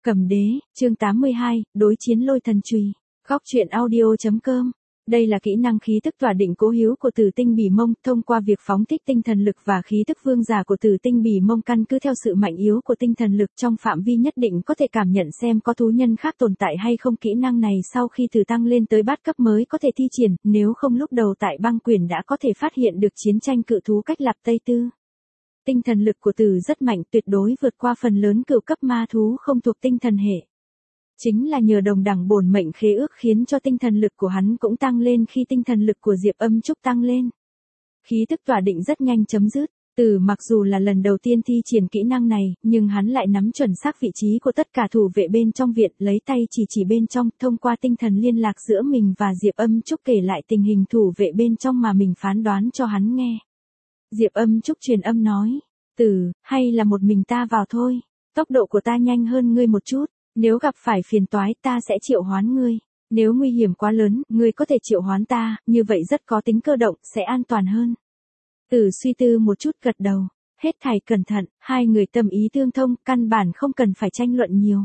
Cầm đế, chương 82, đối chiến lôi thần chùy. Góc truyện audio.com. Đây là kỹ năng khí tức tỏa định cố hữu của tử tinh bỉ mông, thông qua việc phóng thích tinh thần lực và khí tức vương giả của tử tinh bỉ mông căn cứ theo sự mạnh yếu của tinh thần lực trong phạm vi nhất định có thể cảm nhận xem có thú nhân khác tồn tại hay không. Kỹ năng này sau khi từ tăng lên tới bát cấp mới có thể thi triển, nếu không lúc đầu tại băng quyển đã có thể phát hiện được chiến tranh cự thú cách Lạp Tây Tư. Tinh thần lực của tử rất mạnh, tuyệt đối vượt qua phần lớn cựu cấp ma thú không thuộc tinh thần hệ. Chính là nhờ đồng đẳng bổn mệnh khế ước khiến cho tinh thần lực của hắn cũng tăng lên khi tinh thần lực của Diệp Âm Trúc tăng lên. Khí tức tỏa định rất nhanh chấm dứt. Tử mặc dù là lần đầu tiên thi triển kỹ năng này, nhưng hắn lại nắm chuẩn xác vị trí của tất cả thủ vệ bên trong viện, lấy tay chỉ bên trong, thông qua tinh thần liên lạc giữa mình và Diệp Âm Trúc kể lại tình hình thủ vệ bên trong mà mình phán đoán cho hắn nghe. Diệp Âm Trúc truyền âm nói, Tử, hay là một mình ta vào thôi, tốc độ của ta nhanh hơn ngươi một chút, nếu gặp phải phiền toái ta sẽ triệu hoán ngươi, nếu nguy hiểm quá lớn, ngươi có thể triệu hoán ta, như vậy rất có tính cơ động, sẽ an toàn hơn. Tử suy tư một chút gật đầu, hết thảy cẩn thận, hai người tâm ý tương thông, căn bản không cần phải tranh luận nhiều.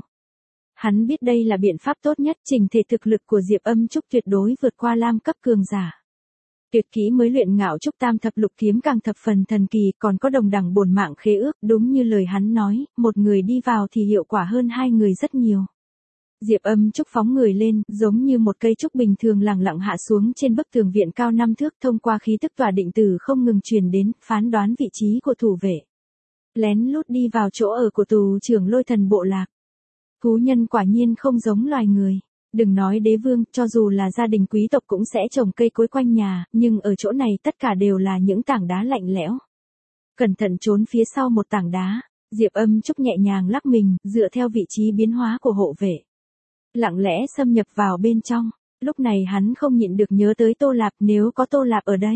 Hắn biết đây là biện pháp tốt nhất, trình thể thực lực của Diệp Âm Trúc tuyệt đối vượt qua lam cấp cường giả. Tuyệt kỹ mới luyện ngạo trúc tam thập lục kiếm càng thập phần thần kỳ, còn có đồng đẳng bổn mạng khế ước, đúng như lời hắn nói, một người đi vào thì hiệu quả hơn hai người rất nhiều. Diệp Âm Trúc phóng người lên, giống như một cây trúc bình thường lẳng lặng hạ xuống trên bức tường viện cao 5 thước, thông qua khí tức tỏa định tử không ngừng truyền đến, phán đoán vị trí của thủ vệ. Lén lút đi vào chỗ ở của tù trưởng lôi thần bộ lạc. Thú nhân quả nhiên không giống loài người. Đừng nói đế vương, cho dù là gia đình quý tộc cũng sẽ trồng cây cối quanh nhà, nhưng ở chỗ này tất cả đều là những tảng đá lạnh lẽo. Cẩn thận trốn phía sau một tảng đá, Diệp Âm Trúc nhẹ nhàng lắc mình, dựa theo vị trí biến hóa của hộ vệ. Lặng lẽ xâm nhập vào bên trong, lúc này hắn không nhịn được nhớ tới Tô Lạp, nếu có Tô Lạp ở đây.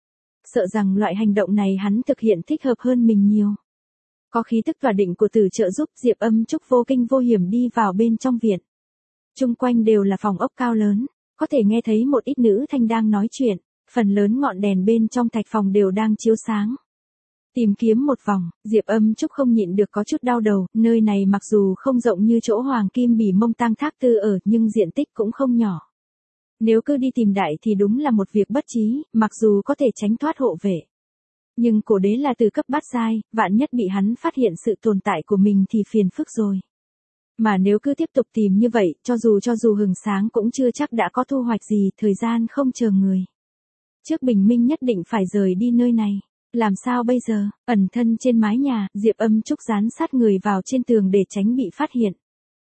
Sợ rằng loại hành động này hắn thực hiện thích hợp hơn mình nhiều. Có khí tức tỏa định của tử trợ giúp, Diệp Âm Trúc vô kinh vô hiểm đi vào bên trong viện. Chung quanh đều là phòng ốc cao lớn, có thể nghe thấy một ít nữ thanh đang nói chuyện, phần lớn ngọn đèn bên trong thạch phòng đều đang chiếu sáng. Tìm kiếm một vòng, Diệp Âm Trúc không nhịn được có chút đau đầu, nơi này mặc dù không rộng như chỗ Hoàng Kim Bỉ Mông Tang Thác Tư ở, nhưng diện tích cũng không nhỏ. Nếu cứ đi tìm đại thì đúng là một việc bất trí, mặc dù có thể tránh thoát hộ vệ. Nhưng cổ đế là từ cấp bát giai, vạn nhất bị hắn phát hiện sự tồn tại của mình thì phiền phức rồi. Mà nếu cứ tiếp tục tìm như vậy, cho dù hừng sáng cũng chưa chắc đã có thu hoạch gì, thời gian không chờ người. Trước bình minh nhất định phải rời đi nơi này. Làm sao bây giờ? Ẩn thân trên mái nhà, Diệp Âm Trúc dán sát người vào trên tường để tránh bị phát hiện.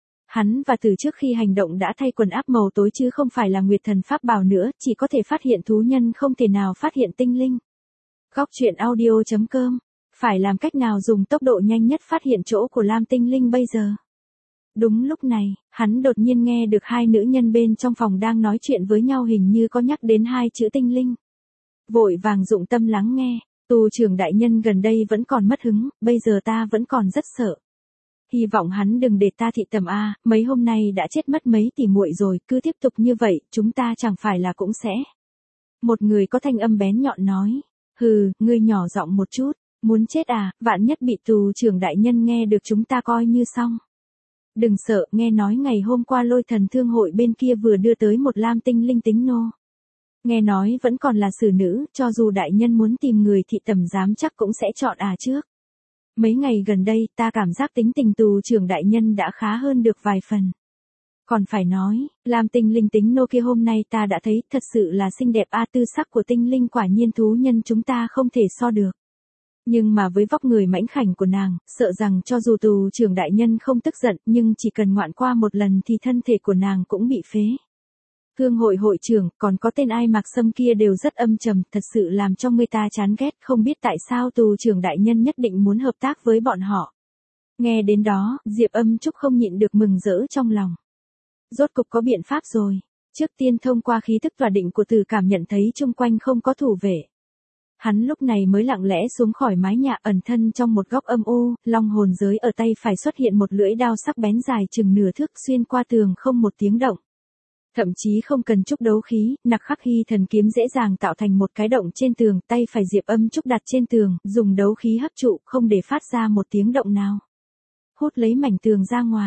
Hắn và từ trước khi hành động đã thay quần áp màu tối chứ không phải là nguyệt thần pháp bảo nữa, chỉ có thể phát hiện thú nhân, không thể nào phát hiện tinh linh. Góc truyện audio.com. Phải làm cách nào dùng tốc độ nhanh nhất phát hiện chỗ của lam tinh linh bây giờ? Đúng lúc này, hắn đột nhiên nghe được hai nữ nhân bên trong phòng đang nói chuyện với nhau, hình như có nhắc đến hai chữ tinh linh. Vội vàng dụng tâm lắng nghe, tù trưởng đại nhân gần đây vẫn còn mất hứng, bây giờ ta vẫn còn rất sợ. Hy vọng hắn đừng để ta thị tầm A, mấy hôm nay đã chết mất mấy tỷ muội rồi, cứ tiếp tục như vậy, chúng ta chẳng phải là cũng sẽ. Một người có thanh âm bén nhọn nói, hừ, ngươi nhỏ giọng một chút, muốn chết à, vạn nhất bị tù trưởng đại nhân nghe được chúng ta coi như xong. Đừng sợ, nghe nói ngày hôm qua lôi thần thương hội bên kia vừa đưa tới một lam tinh linh tính nô. Nghe nói vẫn còn là xử nữ, cho dù đại nhân muốn tìm người thị tầm giám chắc cũng sẽ chọn trước. Mấy ngày gần đây ta cảm giác tính tình tù trưởng đại nhân đã khá hơn được vài phần. Còn phải nói, lam tinh linh tính nô kia hôm nay ta đã thấy thật sự là xinh đẹp tư sắc của tinh linh quả nhiên thú nhân chúng ta không thể so được. Nhưng mà với vóc người mãnh khảnh của nàng, sợ rằng cho dù tù trưởng đại nhân không tức giận, nhưng chỉ cần ngoạn qua một lần thì thân thể của nàng cũng bị phế. Thương hội hội trưởng, còn có tên Ai Mạc Sâm kia đều rất âm trầm, thật sự làm cho người ta chán ghét, không biết tại sao tù trưởng đại nhân nhất định muốn hợp tác với bọn họ. Nghe đến đó, Diệp Âm Trúc không nhịn được mừng rỡ trong lòng. Rốt cục có biện pháp rồi. Trước tiên thông qua khí thức tỏa định của tử cảm nhận thấy chung quanh không có thủ vệ. Hắn lúc này mới lặng lẽ xuống khỏi mái nhà, ẩn thân trong một góc âm u, long hồn giới ở tay phải xuất hiện một lưỡi đao sắc bén dài chừng nửa thước xuyên qua tường không một tiếng động. Thậm chí không cần chút đấu khí, nặc khắc hy thần kiếm dễ dàng tạo thành một cái động trên tường, tay phải Diệp Âm Trúc đặt trên tường, dùng đấu khí hấp trụ, không để phát ra một tiếng động nào. Hút lấy mảnh tường ra ngoài.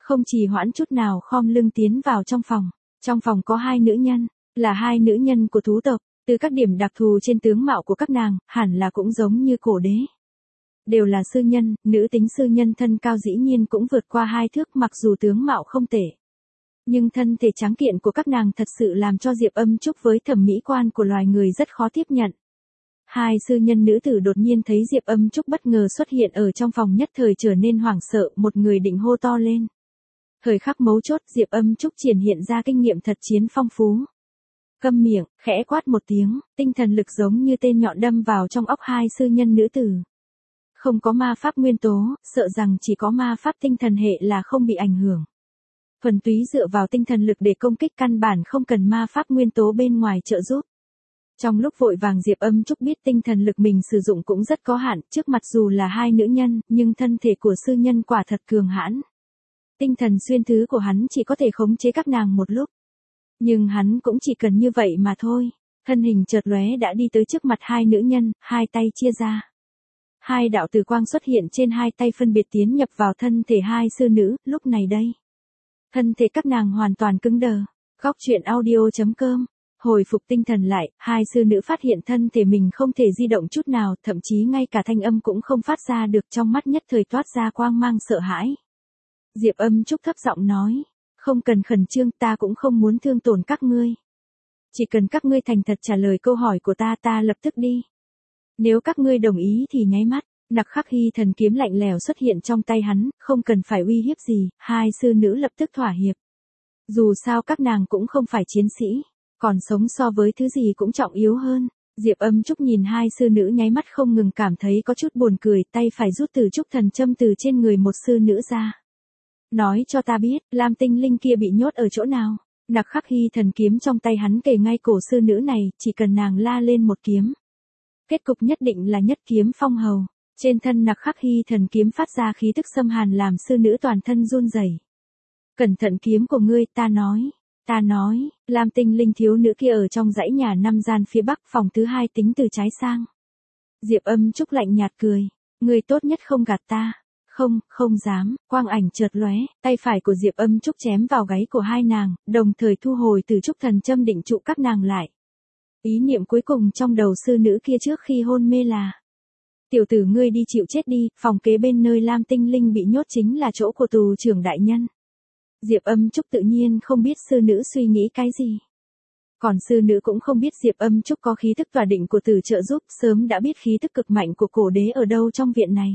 Không trì hoãn chút nào khom lưng tiến vào trong phòng. Trong phòng có hai nữ nhân, là hai nữ nhân của thú tộc, từ các điểm đặc thù trên tướng mạo của các nàng, hẳn là cũng giống như cổ đế. Đều là sư nhân, nữ tính sư nhân thân cao dĩ nhiên cũng vượt qua 2 thước mặc dù tướng mạo không tệ. Nhưng thân thể trắng kiện của các nàng thật sự làm cho Diệp Âm Trúc với thẩm mỹ quan của loài người rất khó tiếp nhận. Hai sư nhân nữ tử đột nhiên thấy Diệp Âm Trúc bất ngờ xuất hiện ở trong phòng nhất thời trở nên hoảng sợ, một người định hô to lên. Thời khắc mấu chốt Diệp Âm Trúc triển hiện ra kinh nghiệm thật chiến phong phú. Câm miệng, khẽ quát một tiếng, tinh thần lực giống như tên nhọn đâm vào trong óc hai sư nhân nữ tử. Không có ma pháp nguyên tố, sợ rằng chỉ có ma pháp tinh thần hệ là không bị ảnh hưởng. Thuần túy dựa vào tinh thần lực để công kích căn bản không cần ma pháp nguyên tố bên ngoài trợ giúp. Trong lúc vội vàng Diệp Âm Trúc biết tinh thần lực mình sử dụng cũng rất có hạn, trước mặt dù là hai nữ nhân, nhưng thân thể của sư nhân quả thật cường hãn. Tinh thần xuyên thứ của hắn chỉ có thể khống chế các nàng một lúc. Nhưng hắn cũng chỉ cần như vậy mà thôi. Thân hình chợt lóe đã đi tới trước mặt hai nữ nhân, hai tay chia ra. Hai đạo tử quang xuất hiện trên hai tay phân biệt tiến nhập vào thân thể hai sư nữ, lúc này đây. Thân thể các nàng hoàn toàn cứng đờ. Góc truyện audio.com. Hồi phục tinh thần lại, hai sư nữ phát hiện thân thể mình không thể di động chút nào, thậm chí ngay cả thanh âm cũng không phát ra được, trong mắt nhất thời toát ra quang mang sợ hãi. Diệp Âm Trúc thấp giọng nói, không cần khẩn trương, ta cũng không muốn thương tổn các ngươi. Chỉ cần các ngươi thành thật trả lời câu hỏi của ta, ta lập tức đi. Nếu các ngươi đồng ý thì nháy mắt, Nặc Khắc Hy thần kiếm lạnh lẽo xuất hiện trong tay hắn, không cần phải uy hiếp gì, hai sư nữ lập tức thỏa hiệp. Dù sao các nàng cũng không phải chiến sĩ, còn sống so với thứ gì cũng trọng yếu hơn. Diệp Âm Trúc nhìn hai sư nữ nháy mắt không ngừng cảm thấy có chút buồn cười, tay phải rút từ trúc thần châm từ trên người một sư nữ ra. Nói cho ta biết, Lam tinh linh kia bị nhốt ở chỗ nào? Nặc Khắc Hy thần kiếm trong tay hắn kề ngay cổ sư nữ này, chỉ cần nàng la lên một kiếm. Kết cục nhất định là nhất kiếm phong hầu. Trên thân Nặc Khắc Hy thần kiếm phát ra khí tức xâm hàn làm sư nữ toàn thân run rẩy. Cẩn thận kiếm của ngươi, ta nói, Lam tinh linh thiếu nữ kia ở trong dãy nhà 5 gian phía bắc, phòng thứ 2 tính từ trái sang. Diệp Âm Trúc lạnh nhạt cười, ngươi tốt nhất không gạt ta. Không dám, quang ảnh chợt lóe, tay phải của Diệp Âm Trúc chém vào gáy của hai nàng, đồng thời thu hồi từ trúc thần châm định trụ các nàng lại. Ý niệm cuối cùng trong đầu sư nữ kia trước khi hôn mê là: tiểu tử ngươi đi chịu chết đi, phòng kế bên nơi Lam tinh linh bị nhốt chính là chỗ của tù trưởng đại nhân. Diệp Âm Trúc tự nhiên không biết sư nữ suy nghĩ cái gì. Còn sư nữ cũng không biết Diệp Âm Trúc có khí tức tỏa định của từ trợ giúp, sớm đã biết khí tức cực mạnh của cổ đế ở đâu trong viện này.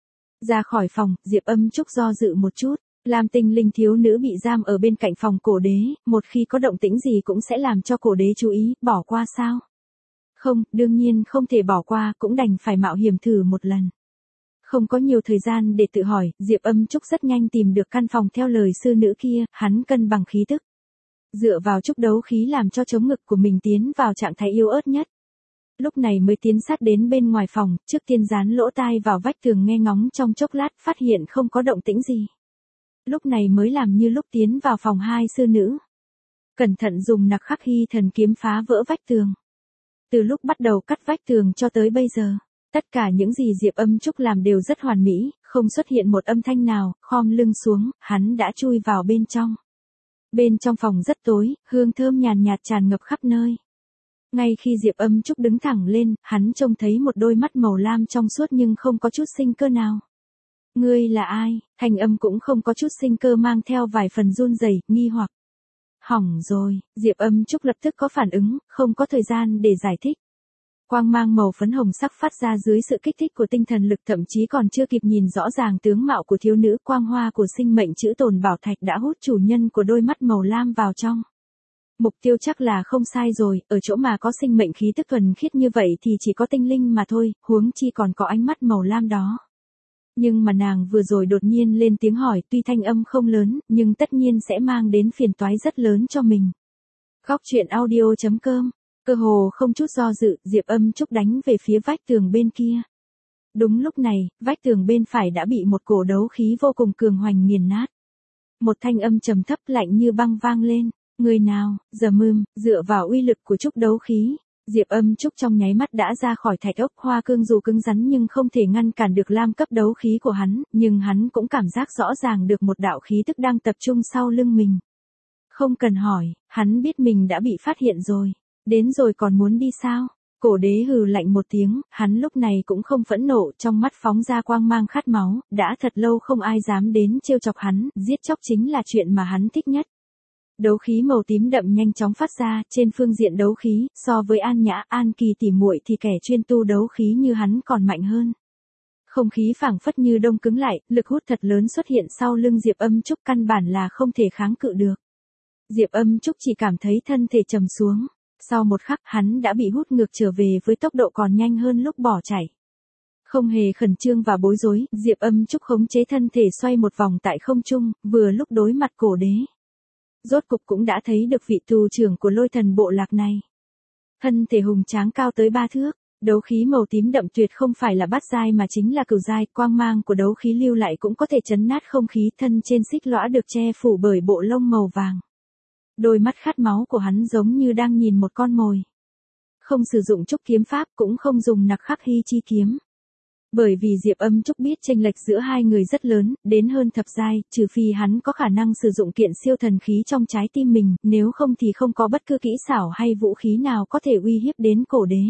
Ra khỏi phòng, Diệp Âm Trúc do dự một chút, Lam tinh linh thiếu nữ bị giam ở bên cạnh phòng cổ đế, một khi có động tĩnh gì cũng sẽ làm cho cổ đế chú ý, bỏ qua sao? Không, đương nhiên không thể bỏ qua, cũng đành phải mạo hiểm thử một lần. Không có nhiều thời gian để tự hỏi, Diệp Âm Trúc rất nhanh tìm được căn phòng theo lời sư nữ kia, hắn cân bằng khí tức. Dựa vào trúc đấu khí làm cho chống ngực của mình tiến vào trạng thái yếu ớt nhất. Lúc này mới tiến sát đến bên ngoài phòng, trước tiên dán lỗ tai vào vách tường nghe ngóng trong chốc lát, phát hiện không có động tĩnh gì. Lúc này mới làm như lúc tiến vào phòng hai sư nữ. Cẩn thận dùng Nặc Khắc Hy thần kiếm phá vỡ vách tường. Từ lúc bắt đầu cắt vách tường cho tới bây giờ, tất cả những gì Diệp Âm Trúc làm đều rất hoàn mỹ, không xuất hiện một âm thanh nào, khom lưng xuống, hắn đã chui vào bên trong. Bên trong phòng rất tối, hương thơm nhàn nhạt tràn ngập khắp nơi. Ngay khi Diệp Âm Trúc đứng thẳng lên, hắn trông thấy một đôi mắt màu lam trong suốt nhưng không có chút sinh cơ nào. Ngươi là ai? Thanh âm cũng không có chút sinh cơ mang theo vài phần run rẩy, nghi hoặc. Hỏng rồi, Diệp Âm Trúc lập tức có phản ứng, không có thời gian để giải thích. Quang mang màu phấn hồng sắc phát ra dưới sự kích thích của tinh thần lực, thậm chí còn chưa kịp nhìn rõ ràng tướng mạo của thiếu nữ, quang hoa của sinh mệnh chữ tồn bảo thạch đã hút chủ nhân của đôi mắt màu lam vào trong. Mục tiêu chắc là không sai rồi, ở chỗ mà có sinh mệnh khí tức thuần khiết như vậy thì chỉ có tinh linh mà thôi, huống chi còn có ánh mắt màu lam đó. Nhưng mà nàng vừa rồi đột nhiên lên tiếng hỏi, tuy thanh âm không lớn, nhưng tất nhiên sẽ mang đến phiền toái rất lớn cho mình. Góc truyện audio.com. Cơ hồ không chút do dự, Diệp Âm Trúc đánh về phía vách tường bên kia. Đúng lúc này, vách tường bên phải đã bị một cổ đấu khí vô cùng cường hoành nghiền nát. Một thanh âm trầm thấp lạnh như băng vang lên. Người nào, dựa vào uy lực của trúc đấu khí, Diệp Âm Trúc trong nháy mắt đã ra khỏi thạch ốc, hoa cương dù cứng rắn nhưng không thể ngăn cản được lam cấp đấu khí của hắn, nhưng hắn cũng cảm giác rõ ràng được một đạo khí tức đang tập trung sau lưng mình. Không cần hỏi, hắn biết mình đã bị phát hiện rồi. Đến rồi còn muốn đi sao? Cổ đế hừ lạnh một tiếng, hắn lúc này cũng không phẫn nộ, trong mắt phóng ra quang mang khát máu, đã thật lâu không ai dám đến trêu chọc hắn, giết chóc chính là chuyện mà hắn thích nhất. Đấu khí màu tím đậm nhanh chóng phát ra, trên phương diện đấu khí, so với An Nhã, An Kỳ tỉ muội thì kẻ chuyên tu đấu khí như hắn còn mạnh hơn. Không khí phảng phất như đông cứng lại, lực hút thật lớn xuất hiện sau lưng Diệp Âm Trúc, căn bản là không thể kháng cự được. Diệp Âm Trúc chỉ cảm thấy thân thể trầm xuống. Sau một khắc hắn đã bị hút ngược trở về với tốc độ còn nhanh hơn lúc bỏ chạy. Không hề khẩn trương và bối rối, Diệp Âm Trúc khống chế thân thể xoay một vòng tại không trung, vừa lúc đối mặt cổ đế. Rốt cục cũng đã thấy được vị tù trưởng của lôi thần bộ lạc này. Thân thể hùng tráng cao tới 3 thước, đấu khí màu tím đậm tuyệt không phải là bát giai mà chính là cửu giai, quang mang của đấu khí lưu lại cũng có thể chấn nát không khí, thân trên xích lõa được che phủ bởi bộ lông màu vàng. Đôi mắt khát máu của hắn giống như đang nhìn một con mồi. Không sử dụng trúc kiếm pháp cũng không dùng nặc khắc hy chi kiếm. Bởi vì Diệp Âm Trúc biết chênh lệch giữa hai người rất lớn, đến hơn thập giai, trừ phi hắn có khả năng sử dụng kiện siêu thần khí trong trái tim mình, nếu không thì không có bất cứ kỹ xảo hay vũ khí nào có thể uy hiếp đến cổ đế.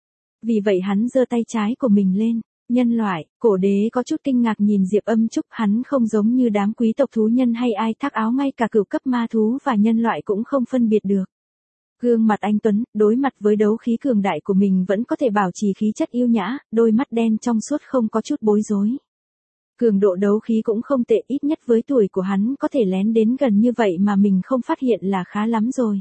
Vì vậy hắn giơ tay trái của mình lên. Nhân loại, cổ đế có chút kinh ngạc nhìn Diệp Âm Trúc, hắn không giống như đám quý tộc thú nhân hay ai thác áo, ngay cả cửu cấp ma thú và nhân loại cũng không phân biệt được. Gương mặt anh tuấn, đối mặt với đấu khí cường đại của mình vẫn có thể bảo trì khí chất yêu nhã, đôi mắt đen trong suốt không có chút bối rối. Cường độ đấu khí cũng không tệ, ít nhất với tuổi của hắn có thể lén đến gần như vậy mà mình không phát hiện là khá lắm rồi.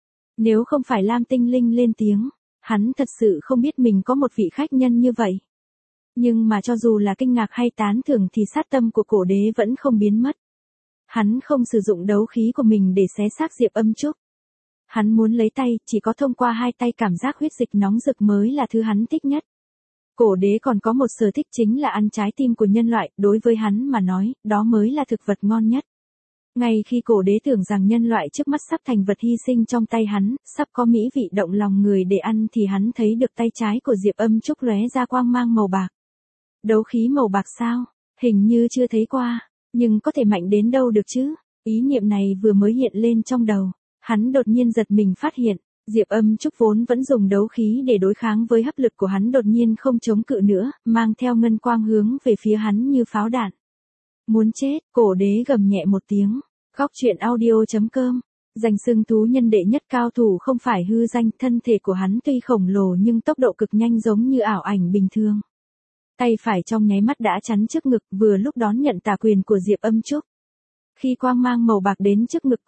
Nếu không phải Lam Tinh Linh lên tiếng, hắn thật sự không biết mình có một vị khách nhân như vậy. Nhưng mà cho dù là kinh ngạc hay tán thưởng thì sát tâm của cổ đế vẫn không biến mất. Hắn không sử dụng đấu khí của mình để xé xác Diệp Âm Trúc. Hắn muốn lấy tay, chỉ có thông qua hai tay cảm giác huyết dịch nóng rực mới là thứ hắn thích nhất. Cổ đế còn có một sở thích chính là ăn trái tim của nhân loại, đối với hắn mà nói, đó mới là thực vật ngon nhất. Ngay khi cổ đế tưởng rằng nhân loại trước mắt sắp thành vật hy sinh trong tay hắn, sắp có mỹ vị động lòng người để ăn thì hắn thấy được tay trái của Diệp Âm Trúc lóe ra quang mang màu bạc. Đấu khí màu bạc sao? Hình như chưa thấy qua, nhưng có thể mạnh đến đâu được chứ? Ý niệm này vừa mới hiện lên trong đầu, hắn đột nhiên giật mình phát hiện, Diệp Âm Trúc vốn vẫn dùng đấu khí để đối kháng với hấp lực của hắn đột nhiên không chống cự nữa, mang theo ngân quang hướng về phía hắn như pháo đạn. Muốn chết, cổ đế gầm nhẹ một tiếng. Góc truyện audio.com. Danh xưng thú nhân đệ nhất cao thủ không phải hư danh, thân thể của hắn tuy khổng lồ nhưng tốc độ cực nhanh giống như ảo ảnh bình thường. Tay phải trong nháy mắt đã chắn trước ngực, vừa lúc đón nhận tà quyền của Diệp Âm Trúc. Khi quang mang màu bạc đến trước ngực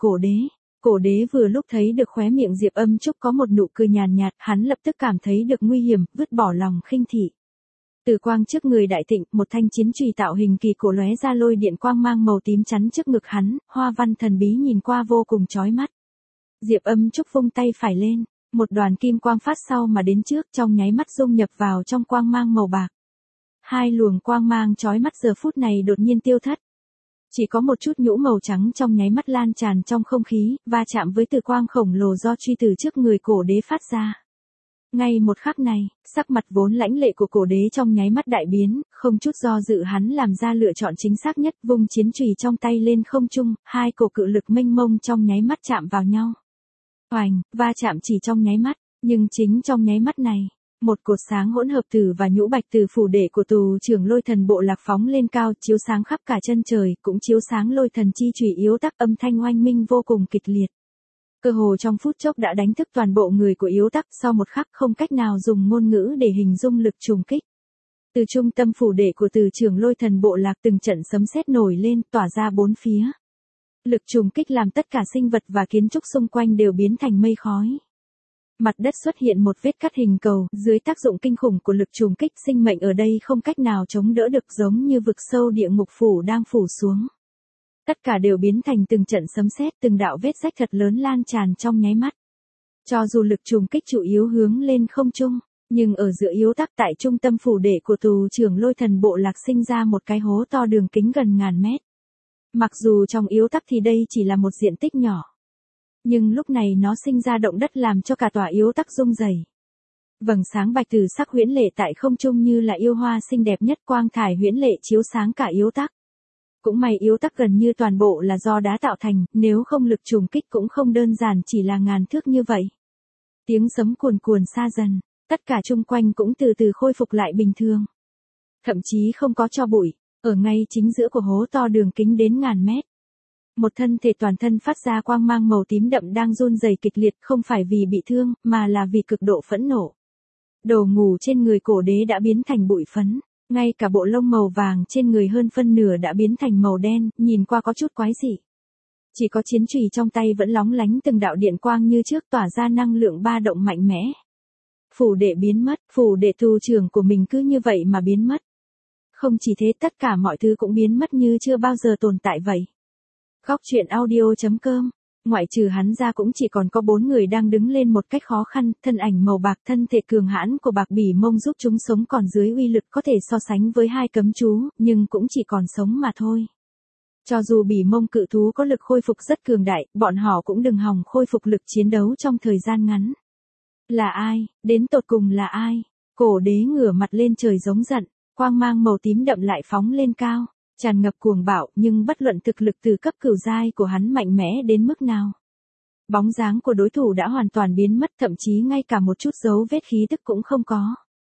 cổ đế vừa lúc thấy được khóe miệng Diệp Âm Trúc có một nụ cười nhàn nhạt, hắn lập tức cảm thấy được nguy hiểm, vứt bỏ lòng khinh thị. Từ quang trước người đại thịnh, một thanh chiến chùy tạo hình kỳ cổ lóe ra lôi điện quang mang màu tím chắn trước ngực hắn, hoa văn thần bí nhìn qua vô cùng chói mắt. Diệp Âm Trúc vung tay phải lên, một đoàn kim quang phát sau mà đến trước, trong nháy mắt dung nhập vào trong quang mang màu bạc. Hai luồng quang mang chói mắt giờ phút này đột nhiên tiêu thất. Chỉ có một chút nhũ màu trắng trong nháy mắt lan tràn trong không khí, va chạm với từ quang khổng lồ do truy từ trước người cổ đế phát ra. Ngay một khắc này, sắc mặt vốn lãnh lệ của cổ đế trong nháy mắt đại biến, không chút do dự hắn làm ra lựa chọn chính xác nhất, vung chiến chùy trong tay lên không trung, hai cổ cự lực mênh mông trong nháy mắt chạm vào nhau. Oành, va chạm chỉ trong nháy mắt, nhưng chính trong nháy mắt này, một cột sáng hỗn hợp tử và nhũ bạch từ phủ đệ của tù trưởng lôi thần bộ lạc phóng lên cao, chiếu sáng khắp cả chân trời, cũng chiếu sáng lôi thần chi chùy yếu tắc, âm thanh oanh minh vô cùng kịch liệt. Cơ hồ trong phút chốc đã đánh thức toàn bộ người của yếu tắc, sau một khắc không cách nào dùng ngôn ngữ để hình dung lực trùng kích. Từ trung tâm phủ đệ của từ trưởng lôi thần bộ lạc từng trận sấm sét nổi lên, tỏa ra bốn phía. Lực trùng kích làm tất cả sinh vật và kiến trúc xung quanh đều biến thành mây khói. Mặt đất xuất hiện một vết cắt hình cầu, dưới tác dụng kinh khủng của lực trùng kích, sinh mệnh ở đây không cách nào chống đỡ được, giống như vực sâu địa ngục phủ đang phủ xuống. Tất cả đều biến thành từng trận sấm sét, từng đạo vết rách thật lớn lan tràn trong nháy mắt. Cho dù lực trùng kích chủ yếu hướng lên không trung, nhưng ở giữa yếu tắc tại trung tâm phủ đệ của tù trưởng lôi thần bộ lạc sinh ra một cái hố to đường kính gần ngàn mét. Mặc dù trong yếu tắc thì đây chỉ là một diện tích nhỏ, nhưng lúc này nó sinh ra động đất làm cho cả tòa yếu tắc rung rẩy. Vầng sáng bạch từ sắc huyễn lệ tại không trung như là yêu hoa xinh đẹp nhất, quang thải huyễn lệ chiếu sáng cả yếu tắc. Cũng may yếu tắc gần như toàn bộ là do đá tạo thành, nếu không lực trùng kích cũng không đơn giản chỉ là ngàn thước như vậy. Tiếng sấm cuồn cuồn xa dần, tất cả chung quanh cũng từ từ khôi phục lại bình thường. Thậm chí không có tro bụi, ở ngay chính giữa của hố to đường kính đến ngàn mét. Một thân thể toàn thân phát ra quang mang màu tím đậm đang run rẩy kịch liệt, không phải vì bị thương, mà là vì cực độ phẫn nộ. Đồ ngủ trên người cổ đế đã biến thành bụi phấn, ngay cả bộ lông màu vàng trên người hơn phân nửa đã biến thành màu đen, nhìn qua có chút quái dị. Chỉ có chiến chùy trong tay vẫn lóng lánh từng đạo điện quang như trước, tỏa ra năng lượng ba động mạnh mẽ. Phủ đệ biến mất, phủ đệ tù trưởng của mình cứ như vậy mà biến mất. Không chỉ thế, tất cả mọi thứ cũng biến mất như chưa bao giờ tồn tại vậy. Góc truyện audio.com. Ngoại trừ hắn ra cũng chỉ còn có 4 người đang đứng lên một cách khó khăn, thân ảnh màu bạc, thân thể cường hãn của Bạc Bỉ Mông giúp chúng sống còn dưới uy lực có thể so sánh với 2 cấm chú, nhưng cũng chỉ còn sống mà thôi. Cho dù Bỉ Mông cự thú có lực khôi phục rất cường đại, bọn họ cũng đừng hòng khôi phục lực chiến đấu trong thời gian ngắn. Là ai? Đến tột cùng là ai? Cổ đế ngửa mặt lên trời giống giận, quang mang màu tím đậm lại phóng lên cao, tràn ngập cuồng bạo, nhưng bất luận thực lực từ cấp cửu giai của hắn mạnh mẽ đến mức nào. Bóng dáng của đối thủ đã hoàn toàn biến mất, thậm chí ngay cả một chút dấu vết khí tức cũng không có.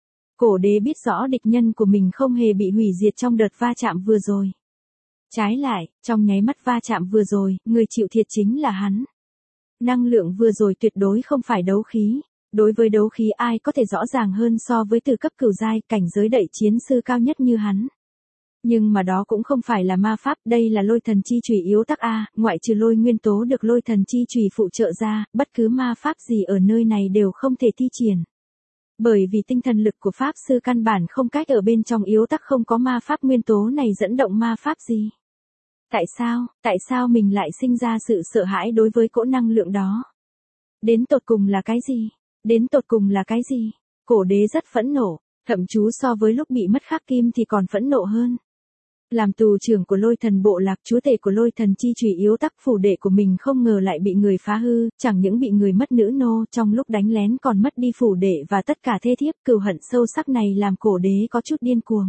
Cổ đế biết rõ địch nhân của mình không hề bị hủy diệt trong đợt va chạm vừa rồi. Trái lại, trong nháy mắt va chạm vừa rồi, người chịu thiệt chính là hắn. Năng lượng vừa rồi tuyệt đối không phải đấu khí. Đối với đấu khí ai có thể rõ ràng hơn so với từ cấp cửu giai, cảnh giới đậy chiến sư cao nhất như hắn. Nhưng mà đó cũng không phải là ma pháp, đây là lôi thần chi chùy yếu tắc A, ngoại trừ lôi nguyên tố được lôi thần chi chùy phụ trợ ra, bất cứ ma pháp gì ở nơi này đều không thể thi triển. Bởi vì tinh thần lực của pháp sư căn bản không cách ở bên trong yếu tắc, không có ma pháp nguyên tố này dẫn động ma pháp gì. Tại sao mình lại sinh ra sự sợ hãi đối với cỗ năng lượng đó? Đến tột cùng là cái gì? Cổ đế rất phẫn nộ, thậm chí so với lúc bị mất khắc kim thì còn phẫn nộ hơn. Làm tù trưởng của lôi thần bộ lạc, chúa tể của lôi thần chi chùy yếu tắc, phủ đệ của mình không ngờ lại bị người phá hư, chẳng những bị người mất nữ nô, trong lúc đánh lén còn mất đi phủ đệ và tất cả thê thiếp, cừu hận sâu sắc này làm cổ đế có chút điên cuồng.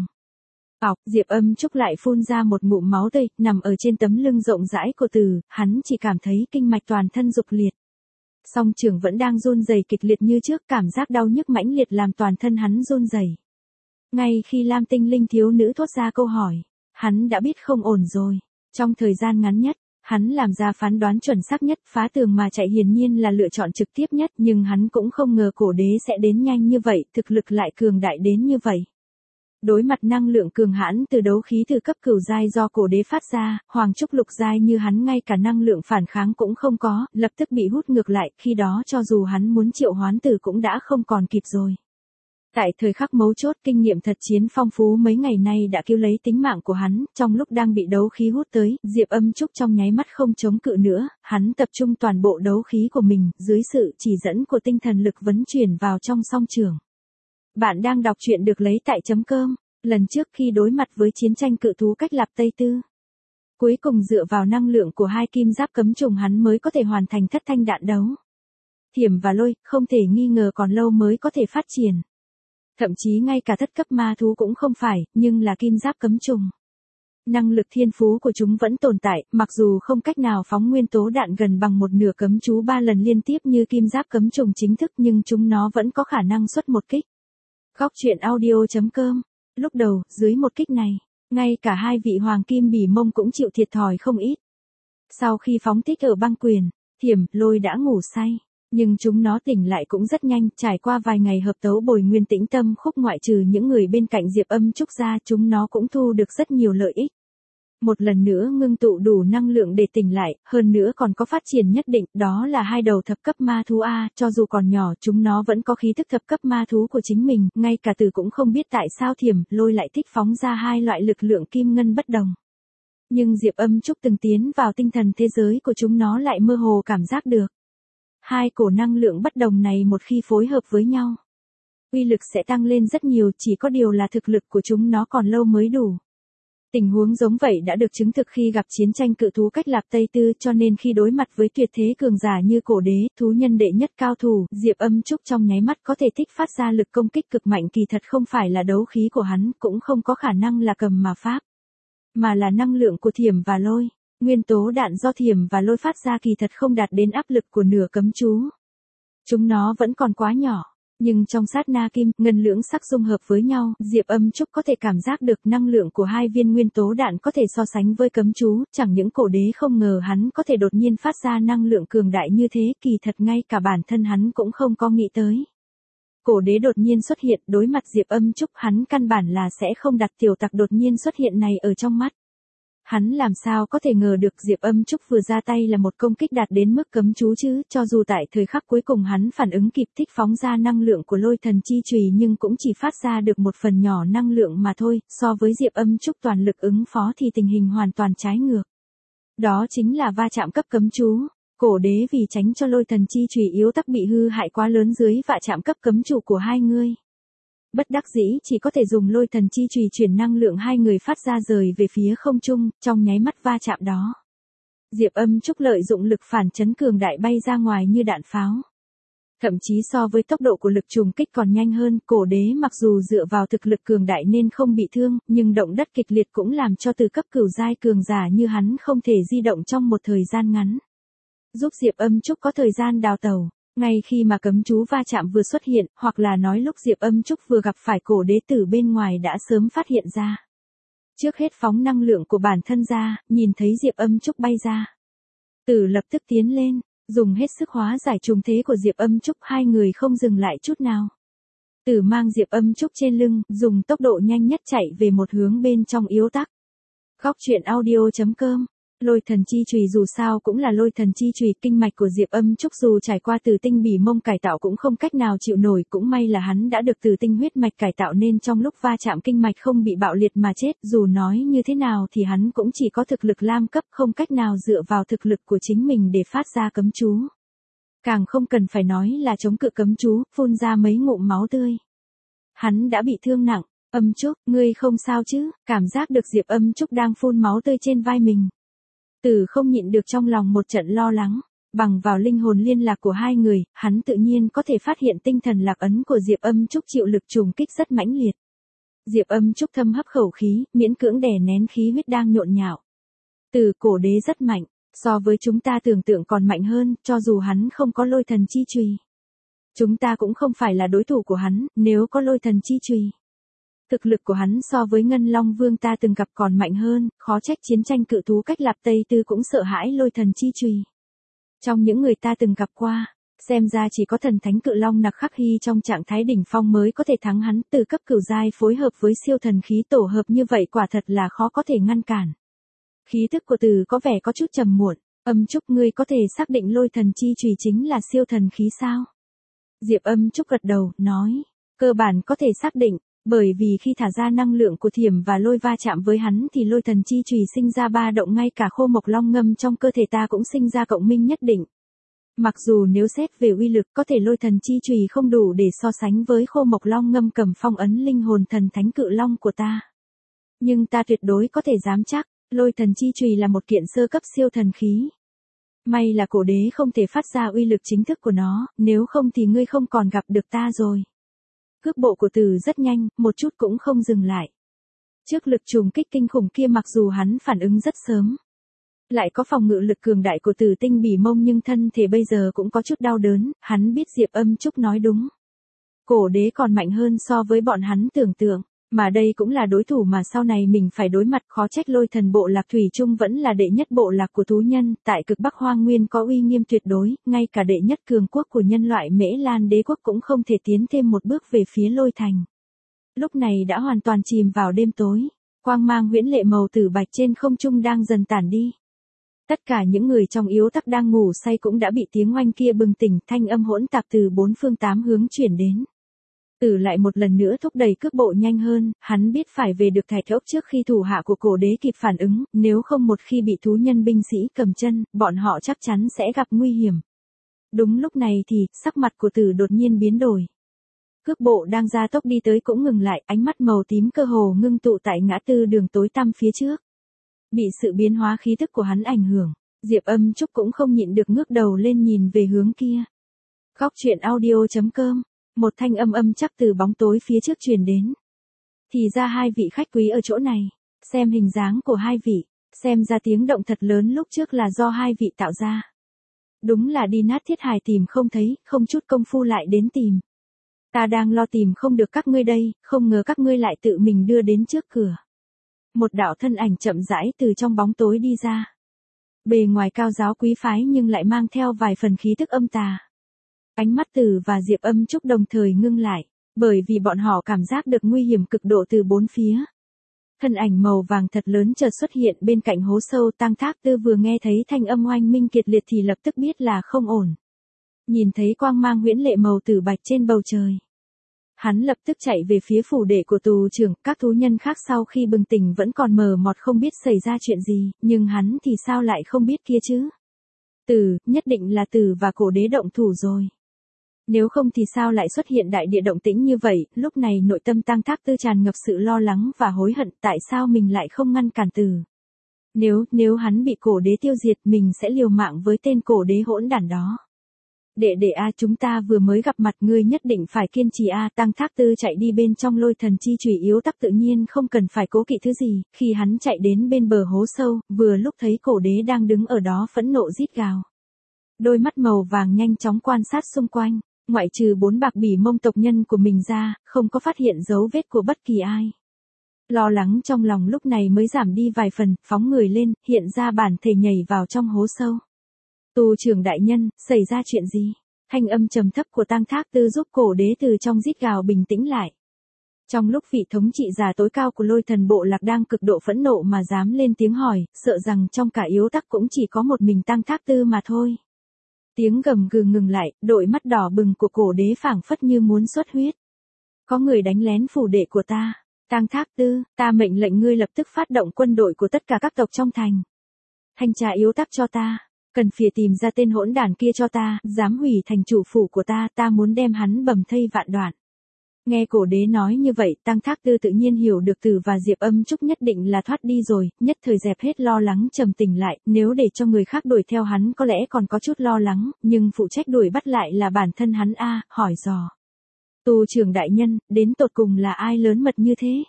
Diệp Âm Trúc lại phun ra một ngụm máu tươi, nằm ở trên tấm lưng rộng rãi của Từ, hắn chỉ cảm thấy kinh mạch toàn thân dục liệt. Song trưởng vẫn đang run rẩy kịch liệt như trước, cảm giác đau nhức mãnh liệt làm toàn thân hắn run rẩy. Ngay khi Lam Tinh Linh thiếu nữ thốt ra câu hỏi, hắn đã biết không ổn rồi. Trong thời gian ngắn nhất, hắn làm ra phán đoán chuẩn xác nhất, phá tường mà chạy hiển nhiên là lựa chọn trực tiếp nhất, nhưng hắn cũng không ngờ cổ đế sẽ đến nhanh như vậy, thực lực lại cường đại đến như vậy. Đối mặt năng lượng cường hãn từ đấu khí từ cấp cửu giai do cổ đế phát ra, hoàng trúc lục giai như hắn ngay cả năng lượng phản kháng cũng không có, lập tức bị hút ngược lại, khi đó cho dù hắn muốn triệu hoán Từ cũng đã không còn kịp rồi. Tại thời khắc mấu chốt, kinh nghiệm thật chiến phong phú mấy ngày nay đã cứu lấy tính mạng của hắn, trong lúc đang bị đấu khí hút tới, Diệp Âm Trúc trong nháy mắt không chống cự nữa, hắn tập trung toàn bộ đấu khí của mình, dưới sự chỉ dẫn của tinh thần lực vấn chuyển vào trong song trường. Bạn đang đọc truyện được lấy tại .com, lần trước khi đối mặt với chiến tranh cự thú cách Lạp Tây Tư. Cuối cùng dựa vào năng lượng của 2 kim giáp cấm trùng hắn mới có thể hoàn thành thất thanh đạn đấu. Thiểm và lôi, không thể nghi ngờ còn lâu mới có thể phát triển. Thậm chí ngay cả thất cấp ma thú cũng không phải, nhưng là kim giáp cấm trùng. Năng lực thiên phú của chúng vẫn tồn tại, mặc dù không cách nào phóng nguyên tố đạn gần bằng một nửa cấm chú 3 lần liên tiếp như kim giáp cấm trùng chính thức, nhưng chúng nó vẫn có khả năng xuất một kích. Góc truyện audio.com. Lúc đầu, dưới một kích này, ngay cả 2 vị hoàng kim Bỉ Mông cũng chịu thiệt thòi không ít. Sau khi phóng thích ở băng quyền, Thiểm, lôi đã ngủ say. Nhưng chúng nó tỉnh lại cũng rất nhanh, trải qua vài ngày hợp tấu bồi nguyên tĩnh tâm khúc, ngoại trừ những người bên cạnh Diệp Âm Trúc ra, chúng nó cũng thu được rất nhiều lợi ích. Một lần nữa ngưng tụ đủ năng lượng để tỉnh lại, hơn nữa còn có phát triển nhất định, đó là 2 đầu thập cấp ma thú A, cho dù còn nhỏ chúng nó vẫn có khí thức thập cấp ma thú của chính mình, ngay cả Từ cũng không biết tại sao Thiểm, lôi lại thích phóng ra 2 loại lực lượng kim ngân bất đồng. Nhưng Diệp Âm Trúc từng tiến vào tinh thần thế giới của chúng nó lại mơ hồ cảm giác được. 2 cổ năng lượng bất đồng này một khi phối hợp với nhau, uy lực sẽ tăng lên rất nhiều, chỉ có điều là thực lực của chúng nó còn lâu mới đủ. Tình huống giống vậy đã được chứng thực khi gặp chiến tranh cự thú cách Lạp Tây Tư, cho nên khi đối mặt với tuyệt thế cường giả như cổ đế, thú nhân đệ nhất cao thủ, Diệp Âm Trúc trong nháy mắt có thể thích phát ra lực công kích cực mạnh, kỳ thật không phải là đấu khí của hắn, cũng không có khả năng là cầm mà pháp, mà là năng lượng của thiểm và lôi. Nguyên tố đạn do thiểm và lôi phát ra kỳ thật không đạt đến áp lực của nửa cấm chú. Chúng nó vẫn còn quá nhỏ. Nhưng trong sát na kim, ngân lưỡng sắc dung hợp với nhau, Diệp Âm Trúc có thể cảm giác được năng lượng của hai viên nguyên tố đạn có thể so sánh với cấm chú, chẳng những cổ đế không ngờ hắn có thể đột nhiên phát ra năng lượng cường đại như thế, kỳ thật ngay cả bản thân hắn cũng không có nghĩ tới. Cổ đế đột nhiên xuất hiện, đối mặt Diệp Âm Trúc hắn căn bản là sẽ không đặt tiểu tặc đột nhiên xuất hiện này ở trong mắt. Hắn làm sao có thể ngờ được Diệp Âm Trúc vừa ra tay là một công kích đạt đến mức cấm chú chứ, cho dù tại thời khắc cuối cùng hắn phản ứng kịp thích phóng ra năng lượng của lôi thần chi chùy nhưng cũng chỉ phát ra được một phần nhỏ năng lượng mà thôi, so với Diệp Âm Trúc toàn lực ứng phó thì tình hình hoàn toàn trái ngược. Đó chính là va chạm cấp cấm chú. Cổ đế vì tránh cho lôi thần chi chùy yếu tắc bị hư hại quá lớn dưới va chạm cấp cấm chủ của hai người. Bất đắc dĩ chỉ có thể dùng lôi thần chi chùy chuyển năng lượng hai người phát ra rời về phía không trung, trong nháy mắt va chạm đó. Diệp Âm Trúc lợi dụng lực phản chấn cường đại bay ra ngoài như đạn pháo. Thậm chí so với tốc độ của lực trùng kích còn nhanh hơn, cổ đế mặc dù dựa vào thực lực cường đại nên không bị thương, nhưng động đất kịch liệt cũng làm cho từ cấp cửu giai cường giả như hắn không thể di động trong một thời gian ngắn. Giúp Diệp Âm Trúc có thời gian đào tẩu. Ngay khi mà cấm chú va chạm vừa xuất hiện, hoặc là nói lúc Diệp Âm Trúc vừa gặp phải cổ đế tử bên ngoài đã sớm phát hiện ra. Trước hết phóng năng lượng của bản thân ra, nhìn thấy Diệp Âm Trúc bay ra. Tử lập tức tiến lên, dùng hết sức hóa giải trùng thế của Diệp Âm Trúc, hai người không dừng lại chút nào. Tử mang Diệp Âm Trúc trên lưng, dùng tốc độ nhanh nhất chạy về một hướng bên trong yếu tắc. Góc truyện audio.com. Lôi thần chi chùy dù sao cũng là lôi thần chi chùy, kinh mạch của Diệp Âm Trúc dù trải qua Tử Tinh Bỉ Mông cải tạo cũng không cách nào chịu nổi, cũng may là hắn đã được Tử Tinh huyết mạch cải tạo nên trong lúc va chạm kinh mạch không bị bạo liệt mà chết, dù nói như thế nào thì hắn cũng chỉ có thực lực lam cấp, không cách nào dựa vào thực lực của chính mình để phát ra cấm chú. Càng không cần phải nói là chống cự cấm chú, phun ra mấy ngụm máu tươi. Hắn đã bị thương nặng. Âm Trúc, ngươi không sao chứ? Cảm giác được Diệp Âm Trúc đang phun máu tươi trên vai mình. Tử không nhịn được trong lòng một trận lo lắng, bằng vào linh hồn liên lạc của hai người, hắn tự nhiên có thể phát hiện tinh thần lạc ấn của Diệp Âm Trúc chịu lực trùng kích rất mãnh liệt. Diệp Âm Trúc thâm hấp khẩu khí, miễn cưỡng đè nén khí huyết đang nhộn nhạo. Tử, cổ đế rất mạnh, so với chúng ta tưởng tượng còn mạnh hơn, cho dù hắn không có lôi thần chi chùy. Chúng ta cũng không phải là đối thủ của hắn, nếu có lôi thần chi chùy. Thực lực của hắn so với Ngân Long Vương ta từng gặp còn mạnh hơn, khó trách chiến tranh cự thú cách Lạp Tây Tư cũng sợ hãi lôi thần chi chùy. Trong những người ta từng gặp qua, xem ra chỉ có thần thánh cự long Nặc Khắc Hy trong trạng thái đỉnh phong mới có thể thắng hắn, từ cấp cửu giai phối hợp với siêu thần khí tổ hợp như vậy quả thật là khó có thể ngăn cản. Khí tức của Từ có vẻ có chút trầm muộn, Âm Trúc, ngươi có thể xác định lôi thần chi chùy chính là siêu thần khí sao? Diệp Âm Trúc gật đầu, nói, cơ bản có thể xác định. Bởi vì khi thả ra năng lượng của thiểm và lôi va chạm với hắn thì lôi thần chi chùy sinh ra ba động, ngay cả khô mộc long ngâm trong cơ thể ta cũng sinh ra cộng minh nhất định. Mặc dù nếu xét về uy lực có thể lôi thần chi chùy không đủ để so sánh với khô mộc long ngâm cầm phong ấn linh hồn thần thánh cự long của ta. Nhưng ta tuyệt đối có thể dám chắc, lôi thần chi chùy là một kiện sơ cấp siêu thần khí. May là cổ đế không thể phát ra uy lực chính thức của nó, nếu không thì ngươi không còn gặp được ta rồi. Cước bộ của Tử rất nhanh, một chút cũng không dừng lại. Trước lực trùng kích kinh khủng kia mặc dù hắn phản ứng rất sớm, lại có phòng ngự lực cường đại của Tử Tinh Bỉ Mông nhưng thân thể bây giờ cũng có chút đau đớn, hắn biết Diệp Âm Trúc nói đúng. Cổ đế còn mạnh hơn so với bọn hắn tưởng tượng, mà đây cũng là đối thủ mà sau này mình phải đối mặt, khó trách lôi thần bộ lạc thủy chung vẫn là đệ nhất bộ lạc của thú nhân, tại cực Bắc Hoang Nguyên có uy nghiêm tuyệt đối, ngay cả đệ nhất cường quốc của nhân loại Mễ Lan đế quốc cũng không thể tiến thêm một bước về phía lôi thành. Lúc này đã hoàn toàn chìm vào đêm tối, quang mang huyễn lệ màu tử bạch trên không trung đang dần tản đi. Tất cả những người trong yếu tắc đang ngủ say cũng đã bị tiếng oanh kia bừng tỉnh, thanh âm hỗn tạp từ bốn phương tám hướng chuyển đến. Tử lại một lần nữa thúc đẩy cước bộ nhanh hơn, hắn biết phải về được Thạch Ốc trước khi thủ hạ của cổ đế kịp phản ứng, nếu không một khi bị thú nhân binh sĩ cầm chân, bọn họ chắc chắn sẽ gặp nguy hiểm. Đúng lúc này thì, sắc mặt của Tử đột nhiên biến đổi. Cước bộ đang gia tốc đi tới cũng ngừng lại, ánh mắt màu tím cơ hồ ngưng tụ tại ngã tư đường tối tăm phía trước. Bị sự biến hóa khí tức của hắn ảnh hưởng, Diệp Âm Trúc cũng không nhịn được ngước đầu lên nhìn về hướng kia. Góc truyện audio.com, một thanh âm chắc từ bóng tối phía trước truyền đến. Thì ra hai vị khách quý ở chỗ này, xem hình dáng của hai vị, xem ra tiếng động thật lớn lúc trước là do hai vị tạo ra. Đúng là đi nát thiết hài tìm không thấy, không chút công phu lại đến tìm. Ta đang lo tìm không được các ngươi đây, không ngờ các ngươi lại tự mình đưa đến trước cửa. Một đạo thân ảnh chậm rãi từ trong bóng tối đi ra. Bề ngoài cao giáo quý phái nhưng lại mang theo vài phần khí tức âm tà. Ánh mắt Tử và Diệp Âm Trúc đồng thời ngưng lại, bởi vì bọn họ cảm giác được nguy hiểm cực độ từ bốn phía. Thân ảnh màu vàng thật lớn chợt xuất hiện bên cạnh hố sâu. Tăng Thác Tư vừa nghe thấy thanh âm oanh minh kiệt liệt thì lập tức biết là không ổn. Nhìn thấy quang mang huyễn lệ màu tử bạch trên bầu trời, hắn lập tức chạy về phía phủ đệ của tù trưởng. Các thú nhân khác sau khi bừng tỉnh vẫn còn mờ mọt không biết xảy ra chuyện gì, nhưng hắn thì sao lại không biết kia chứ? Nhất định là Tử và Cổ Đế động thủ rồi. Nếu không thì sao lại xuất hiện đại địa động tĩnh như vậy? Lúc này nội tâm Tăng Thác Tư tràn ngập sự lo lắng và hối hận, tại sao mình lại không ngăn cản Tử? Nếu hắn bị Cổ Đế tiêu diệt, mình sẽ liều mạng với tên Cổ Đế hỗn đản đó. Đệ đệ a, chúng ta vừa mới gặp mặt, ngươi nhất định phải kiên trì a. Tăng Thác Tư chạy đi bên trong lôi thần chi chủy yếu tắc tự nhiên không cần phải cố kỵ thứ gì. Khi hắn chạy đến bên bờ hố sâu, vừa lúc thấy Cổ Đế đang đứng ở đó phẫn nộ rít gào. Đôi mắt màu vàng nhanh chóng quan sát xung quanh, ngoại trừ 4 bạc bỉ mông tộc nhân của mình ra, không có phát hiện dấu vết của bất kỳ ai. Lo lắng trong lòng lúc này mới giảm đi vài phần, phóng người lên, hiện ra bản thể nhảy vào trong hố sâu. Tù trưởng đại nhân, xảy ra chuyện gì? Thanh âm trầm thấp của Tăng Thác Tư giúp Cổ Đế từ trong rít gào bình tĩnh lại. Trong lúc vị thống trị giả tối cao của lôi thần bộ lạc đang cực độ phẫn nộ mà dám lên tiếng hỏi, sợ rằng trong cả yếu tắc cũng chỉ có một mình Tăng Thác Tư mà thôi. Tiếng gầm gừ ngừng lại, đôi mắt đỏ bừng của Cổ Đế phảng phất như muốn xuất huyết. Có người đánh lén phủ đệ của ta. Tăng Thác Tư, ta mệnh lệnh ngươi lập tức phát động quân đội của tất cả các tộc trong thành. Thanh tra yếu tắc cho ta. Cần phải tìm ra tên hỗn đản kia cho ta, dám hủy thành chủ phủ của ta, ta muốn đem hắn bầm thây vạn đoạn. Nghe Cổ Đế nói như vậy, Tăng Thác Tư tự nhiên hiểu được Tử và Diệp Âm Trúc nhất định là thoát đi rồi, nhất thời dẹp hết lo lắng trầm tỉnh lại, nếu để cho người khác đuổi theo hắn có lẽ còn có chút lo lắng, nhưng phụ trách đuổi bắt lại là bản thân hắn a, hỏi dò. Tù trưởng đại nhân, đến tột cùng là ai lớn mật như thế?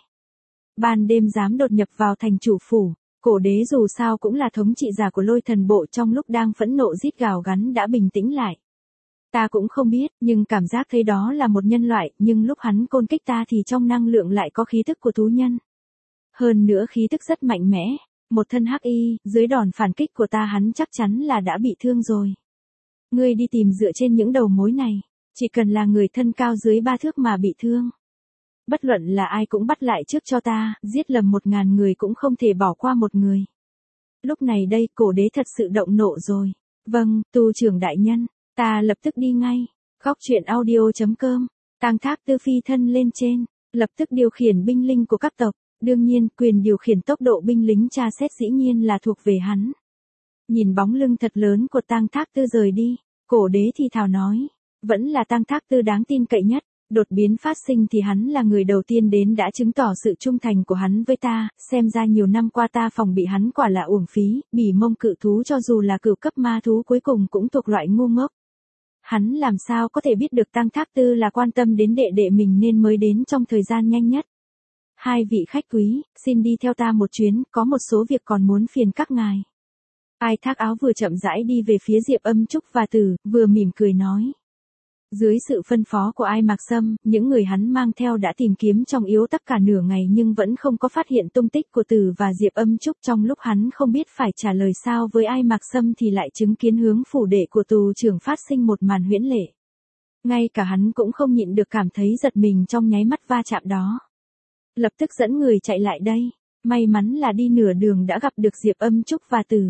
Ban đêm dám đột nhập vào thành chủ phủ. Cổ Đế dù sao cũng là thống trị giả của lôi thần bộ, trong lúc đang phẫn nộ rít gào gắn đã bình tĩnh lại. Ta cũng không biết, nhưng cảm giác thấy đó là một nhân loại, nhưng lúc hắn côn kích ta thì trong năng lượng lại có khí tức của thú nhân. Hơn nữa khí tức rất mạnh mẽ, một thân hắc y, dưới đòn phản kích của ta hắn chắc chắn là đã bị thương rồi. Ngươi đi tìm dựa trên những đầu mối này, chỉ cần là người thân cao dưới 3 thước mà bị thương. Bất luận là ai cũng bắt lại trước cho ta, giết lầm 1000 người cũng không thể bỏ qua một người. Lúc này đây, Cổ Đế thật sự động nộ rồi. Vâng, tù trưởng đại nhân, ta lập tức đi ngay. Góc truyện audio.com, Tăng Thác Tư phi thân lên trên, lập tức điều khiển binh lính của các tộc. Đương nhiên, quyền điều khiển tốc độ binh lính tra xét dĩ nhiên là thuộc về hắn. Nhìn bóng lưng thật lớn của Tăng Thác Tư rời đi, Cổ Đế thì thào nói, vẫn là Tăng Thác Tư đáng tin cậy nhất. Đột biến phát sinh thì hắn là người đầu tiên đến đã chứng tỏ sự trung thành của hắn với ta, xem ra nhiều năm qua ta phòng bị hắn quả là uổng phí, bỉ mông cự thú cho dù là cửu cấp ma thú cuối cùng cũng thuộc loại ngu ngốc. Hắn làm sao có thể biết được Tăng Thác Tư là quan tâm đến đệ đệ mình nên mới đến trong thời gian nhanh nhất. Hai vị khách quý, xin đi theo ta một chuyến, có một số việc còn muốn phiền các ngài. Ai Thác Áo vừa chậm rãi đi về phía Diệp Âm Trúc và Tử, vừa mỉm cười nói. Dưới sự phân phó của Ai Mạc Sâm, những người hắn mang theo đã tìm kiếm trong yếu tắc cả nửa ngày nhưng vẫn không có phát hiện tung tích của Tử và Diệp Âm Trúc. Trong lúc hắn không biết phải trả lời sao với Ai Mạc Sâm thì lại chứng kiến hướng phủ đệ của tù trưởng phát sinh một màn huyễn lệ. Ngay cả hắn cũng không nhịn được cảm thấy giật mình trong nháy mắt va chạm đó. Lập tức dẫn người chạy lại đây, may mắn là đi nửa đường đã gặp được Diệp Âm Trúc và Tử.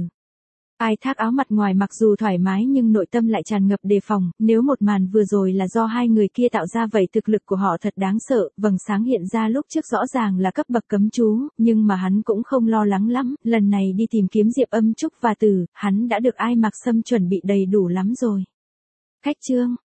Ai Thác Áo mặt ngoài mặc dù thoải mái nhưng nội tâm lại tràn ngập đề phòng, nếu một màn vừa rồi là do hai người kia tạo ra vậy thực lực của họ thật đáng sợ, vầng sáng hiện ra lúc trước rõ ràng là cấp bậc cấm chú, nhưng mà hắn cũng không lo lắng lắm, lần này đi tìm kiếm Diệp Âm Trúc và Tử, hắn đã được Ai Mạc Sâm chuẩn bị đầy đủ lắm rồi. Khách trương,